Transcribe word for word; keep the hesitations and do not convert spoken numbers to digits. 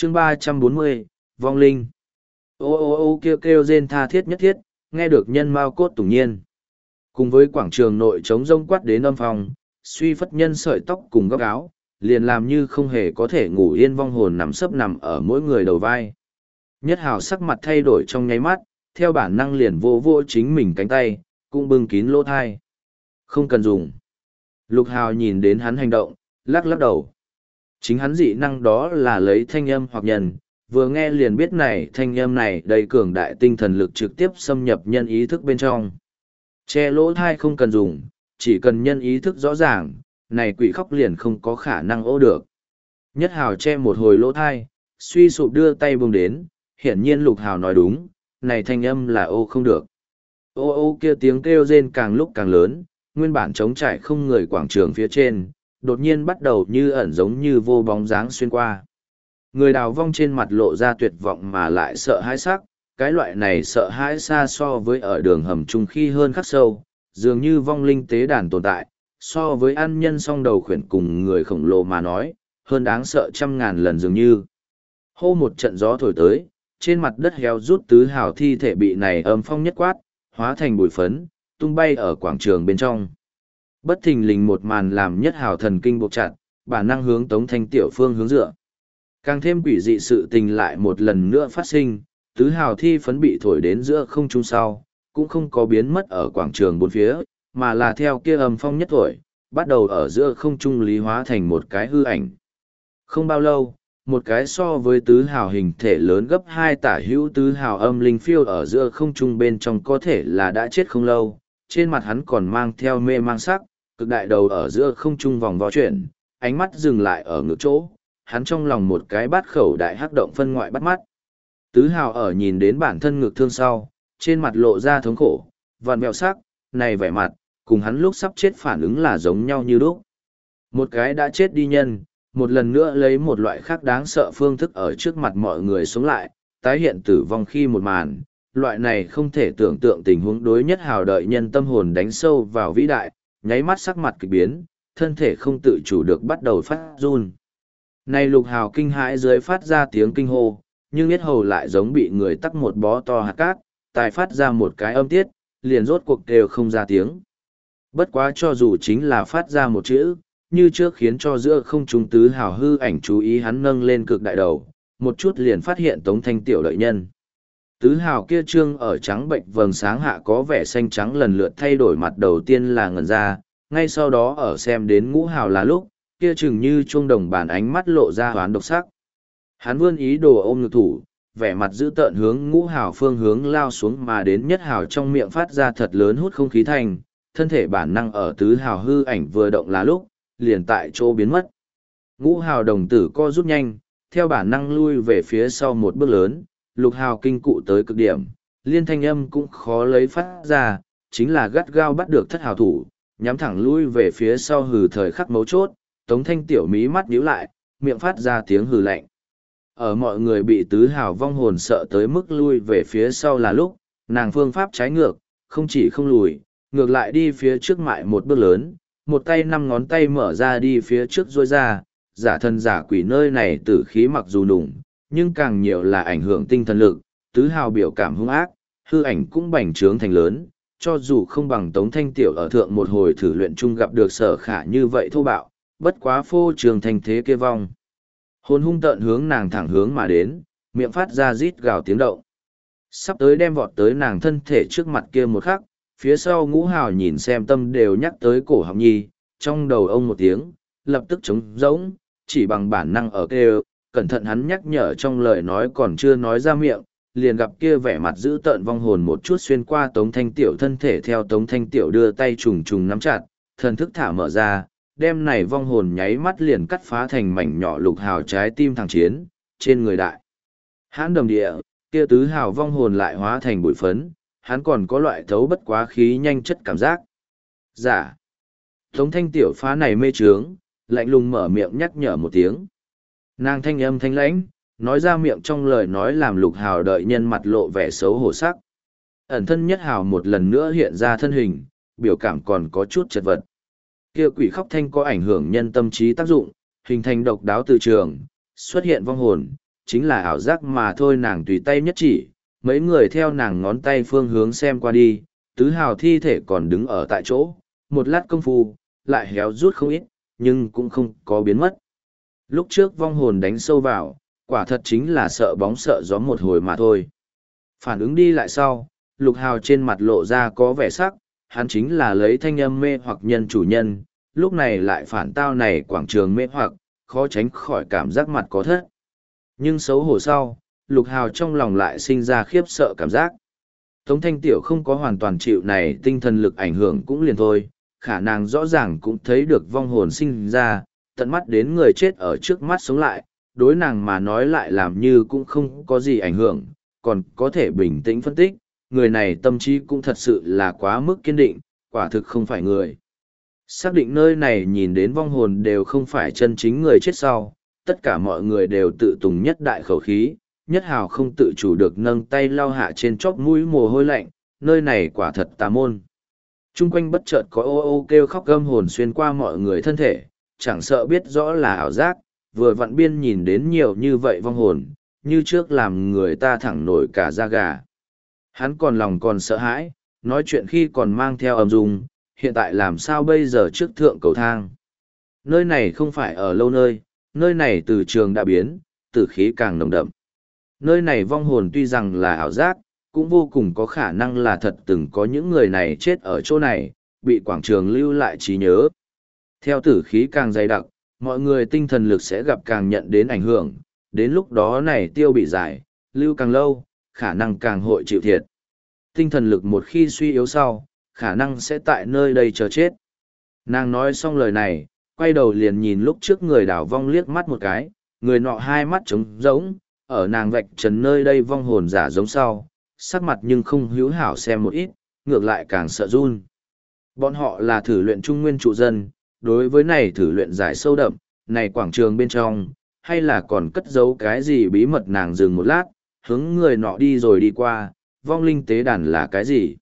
chương ba trăm bốn mươi, vong linh. Ô ô ô kêu kêu rên tha thiết nhất thiết, nghe được nhân mao cốt tủng nhiên. Cùng với quảng trường nội trống rông quát đến âm phòng, suy phất nhân sợi tóc cùng góc áo, liền làm như không hề có thể ngủ yên vong hồn nằm sấp nằm ở mỗi người đầu vai. Nhất hào sắc mặt thay đổi trong nháy mắt, theo bản năng liền vô vô chính mình cánh tay, cũng bưng kín lỗ thai. Không cần dùng. Lục hào nhìn đến hắn hành động, lắc lắc đầu. Chính hắn dị năng đó là lấy thanh âm hoặc nhân, vừa nghe liền biết này thanh âm này đầy cường đại tinh thần lực trực tiếp xâm nhập nhân ý thức bên trong. Che lỗ thai không cần dùng, chỉ cần nhân ý thức rõ ràng, này quỷ khóc liền không có khả năng ô được. Nhất hào che một hồi lỗ thai, suy sụp đưa tay buông đến, hiển nhiên lục hào nói đúng, này thanh âm là ô không được. Ô ô kia tiếng kêu rên càng lúc càng lớn, nguyên bản trống trải không người quảng trường phía trên, đột nhiên bắt đầu như ẩn giống như vô bóng dáng xuyên qua. Người đào vong trên mặt lộ ra tuyệt vọng mà lại sợ hãi sắc, cái loại này sợ hãi xa so với ở đường hầm chung khi hơn khắc sâu, dường như vong linh tế đàn tồn tại, so với ăn nhân song đầu khuyển cùng người khổng lồ mà nói, hơn đáng sợ trăm ngàn lần dường như. Hô một trận gió thổi tới, trên mặt đất héo rút tứ hào thi thể bị này âm phong nhất quát, hóa thành bụi phấn, tung bay ở quảng trường bên trong. Bất thình lình một màn làm nhất hào thần kinh buộc chặt, bản năng hướng Tống Thanh Tiểu phương hướng dựa. Càng thêm quỷ dị sự tình lại một lần nữa phát sinh, tứ hào thi phấn bị thổi đến giữa không trung sau, cũng không có biến mất ở quảng trường bốn phía, mà là theo kia âm phong nhất thổi, bắt đầu ở giữa không trung lý hóa thành một cái hư ảnh. Không bao lâu, một cái so với tứ hào hình thể lớn gấp hai tả hữu tứ hào âm linh phiêu ở giữa không trung bên trong có thể là đã chết không lâu, trên mặt hắn còn mang theo mê mang sắc, cực đại đầu ở giữa không trung vòng vo chuyển, ánh mắt dừng lại ở ngực chỗ, hắn trong lòng một cái bát khẩu đại hắc động phân ngoại bắt mắt. Tứ hào ở nhìn đến bản thân ngực thương sau, trên mặt lộ ra thống khổ, vằn vẹo sắc, này vẻ mặt, cùng hắn lúc sắp chết phản ứng là giống nhau như lúc. Một cái đã chết đi nhân, một lần nữa lấy một loại khác đáng sợ phương thức ở trước mặt mọi người sống lại, tái hiện tử vong khi một màn, loại này không thể tưởng tượng tình huống đối nhất hào đợi nhân tâm hồn đánh sâu vào vĩ đại, nháy mắt sắc mặt kỳ biến, thân thể không tự chủ được bắt đầu phát run. Này lục hào kinh hãi dưới phát ra tiếng kinh hô, nhưng yết hầu lại giống bị người tắc một bó to hạt cát, tài phát ra một cái âm tiết, liền rốt cuộc đều không ra tiếng. Bất quá cho dù chính là phát ra một chữ, như trước khiến cho giữa không trung tứ hào hư ảnh chú ý hắn nâng lên cực đại đầu, một chút liền phát hiện Tống Thanh Tiểu đợi nhân. Tứ hào kia trương ở trắng bệnh vầng sáng hạ có vẻ xanh trắng lần lượt thay đổi mặt đầu tiên là ngẩn ra, ngay sau đó ở xem đến ngũ hào là lúc, kia chừng như chuông đồng bàn ánh mắt lộ ra hoán độc sắc. Hắn vươn ý đồ ôm ngực thủ, vẻ mặt giữ tợn hướng ngũ hào phương hướng lao xuống mà đến nhất hào trong miệng phát ra thật lớn hút không khí thành, thân thể bản năng ở tứ hào hư ảnh vừa động là lúc, liền tại chỗ biến mất. Ngũ hào đồng tử co rút nhanh, theo bản năng lui về phía sau một bước lớn, lục hào kinh cụ tới cực điểm, liên thanh âm cũng khó lấy phát ra, chính là gắt gao bắt được thất hào thủ, nhắm thẳng lui về phía sau hừ thời khắc mấu chốt, Tống Thanh Tiểu mí mắt nhíu lại, miệng phát ra tiếng hừ lạnh. Ở mọi người bị tứ hào vong hồn sợ tới mức lui về phía sau là lúc, nàng phương pháp trái ngược, không chỉ không lùi, ngược lại đi phía trước mại một bước lớn, một tay năm ngón tay mở ra đi phía trước rôi ra, giả thân giả quỷ nơi này tử khí mặc dù đủng, nhưng càng nhiều là ảnh hưởng tinh thần lực, tứ hào biểu cảm hung ác, hư ảnh cũng bành trướng thành lớn, cho dù không bằng Tống Thanh Tiểu ở thượng một hồi thử luyện chung gặp được sở khả như vậy thô bạo, bất quá phô trường thành thế kia vong. Hồn hung tợn hướng nàng thẳng hướng mà đến, miệng phát ra rít gào tiếng động. Sắp tới đem vọt tới nàng thân thể trước mặt kia một khắc, phía sau ngũ hào nhìn xem tâm đều nhắc tới cổ họng nhi, trong đầu ông một tiếng, lập tức trống rỗng, chỉ bằng bản năng ở kêu, cẩn thận hắn nhắc nhở trong lời nói còn chưa nói ra miệng, liền gặp kia vẻ mặt giữ tợn vong hồn một chút xuyên qua Tống Thanh Tiểu thân thể theo Tống Thanh Tiểu đưa tay trùng trùng nắm chặt, thần thức thả mở ra, đem này vong hồn nháy mắt liền cắt phá thành mảnh nhỏ lục hào trái tim thằng chiến, trên người đại. Hãn đầm địa, kia tứ hào vong hồn lại hóa thành bụi phấn, hắn còn có loại thấu bất quá khí nhanh chất cảm giác. Dạ. Tống Thanh Tiểu phá này mê trướng, lạnh lùng mở miệng nhắc nhở một tiếng. Nàng thanh âm thanh lãnh, nói ra miệng trong lời nói làm lục hào đợi nhân mặt lộ vẻ xấu hổ sắc. Ẩn thân nhất hào một lần nữa hiện ra thân hình, biểu cảm còn có chút chật vật. Kia quỷ khóc thanh có ảnh hưởng nhân tâm trí tác dụng, hình thành độc đáo từ trường, xuất hiện vong hồn, chính là ảo giác mà thôi. Nàng tùy tay nhất chỉ, mấy người theo nàng ngón tay phương hướng xem qua đi, tứ hào thi thể còn đứng ở tại chỗ, một lát công phu, lại héo rút không ít, nhưng cũng không có biến mất. Lúc trước vong hồn đánh sâu vào, quả thật chính là sợ bóng sợ gió một hồi mà thôi. Phản ứng đi lại sau, Lục Hào trên mặt lộ ra có vẻ sắc, hắn chính là lấy thanh âm mê hoặc nhân chủ nhân, lúc này lại phản tao này quảng trường mê hoặc, khó tránh khỏi cảm giác mặt có thất. Nhưng xấu hổ sau, Lục Hào trong lòng lại sinh ra khiếp sợ cảm giác. Tống Thanh Tiểu không có hoàn toàn chịu này tinh thần lực ảnh hưởng cũng liền thôi, khả năng rõ ràng cũng thấy được vong hồn sinh ra, tận mắt đến người chết ở trước mắt sống lại, đối nàng mà nói lại làm như cũng không có gì ảnh hưởng, còn có thể bình tĩnh phân tích, người này tâm trí cũng thật sự là quá mức kiên định, quả thực không phải người. Xác định nơi này nhìn đến vong hồn đều không phải chân chính người chết sau, tất cả mọi người đều tự tùng nhất đại khẩu khí, nhất hào không tự chủ được nâng tay lau hạ trên chóp mũi mồ hôi lạnh, nơi này quả thật tà môn. Trung quanh bất chợt có ô ô kêu khóc gâm hồn xuyên qua mọi người thân thể, chẳng sợ biết rõ là ảo giác, vừa vặn biên nhìn đến nhiều như vậy vong hồn, như trước làm người ta thẳng nổi cả da gà. Hắn còn lòng còn sợ hãi, nói chuyện khi còn mang theo âm dung, hiện tại làm sao bây giờ trước thượng cầu thang. Nơi này không phải ở lâu nơi, nơi này từ trường đã biến, tử khí càng nồng đậm. Nơi này vong hồn tuy rằng là ảo giác, cũng vô cùng có khả năng là thật từng có những người này chết ở chỗ này, bị quảng trường lưu lại trí nhớ. Theo tử khí càng dày đặc, mọi người tinh thần lực sẽ gặp càng nhận đến ảnh hưởng, đến lúc đó này tiêu bị giải, lưu càng lâu, khả năng càng hội chịu thiệt. Tinh thần lực một khi suy yếu sau, khả năng sẽ tại nơi đây chờ chết. Nàng nói xong lời này, quay đầu liền nhìn lúc trước người đảo vong liếc mắt một cái, người nọ hai mắt trống rỗng, ở nàng vạch trần nơi đây vong hồn giả giống sau, sắc mặt nhưng không hữu hảo xem một ít, ngược lại càng sợ run. Bọn họ là thử luyện trung nguyên trụ dân, đối với này thử luyện giải sâu đậm, này quảng trường bên trong, hay là còn cất giấu cái gì bí mật. Nàng dừng một lát, hướng người nọ đi rồi đi qua, vong linh tế đàn là cái gì?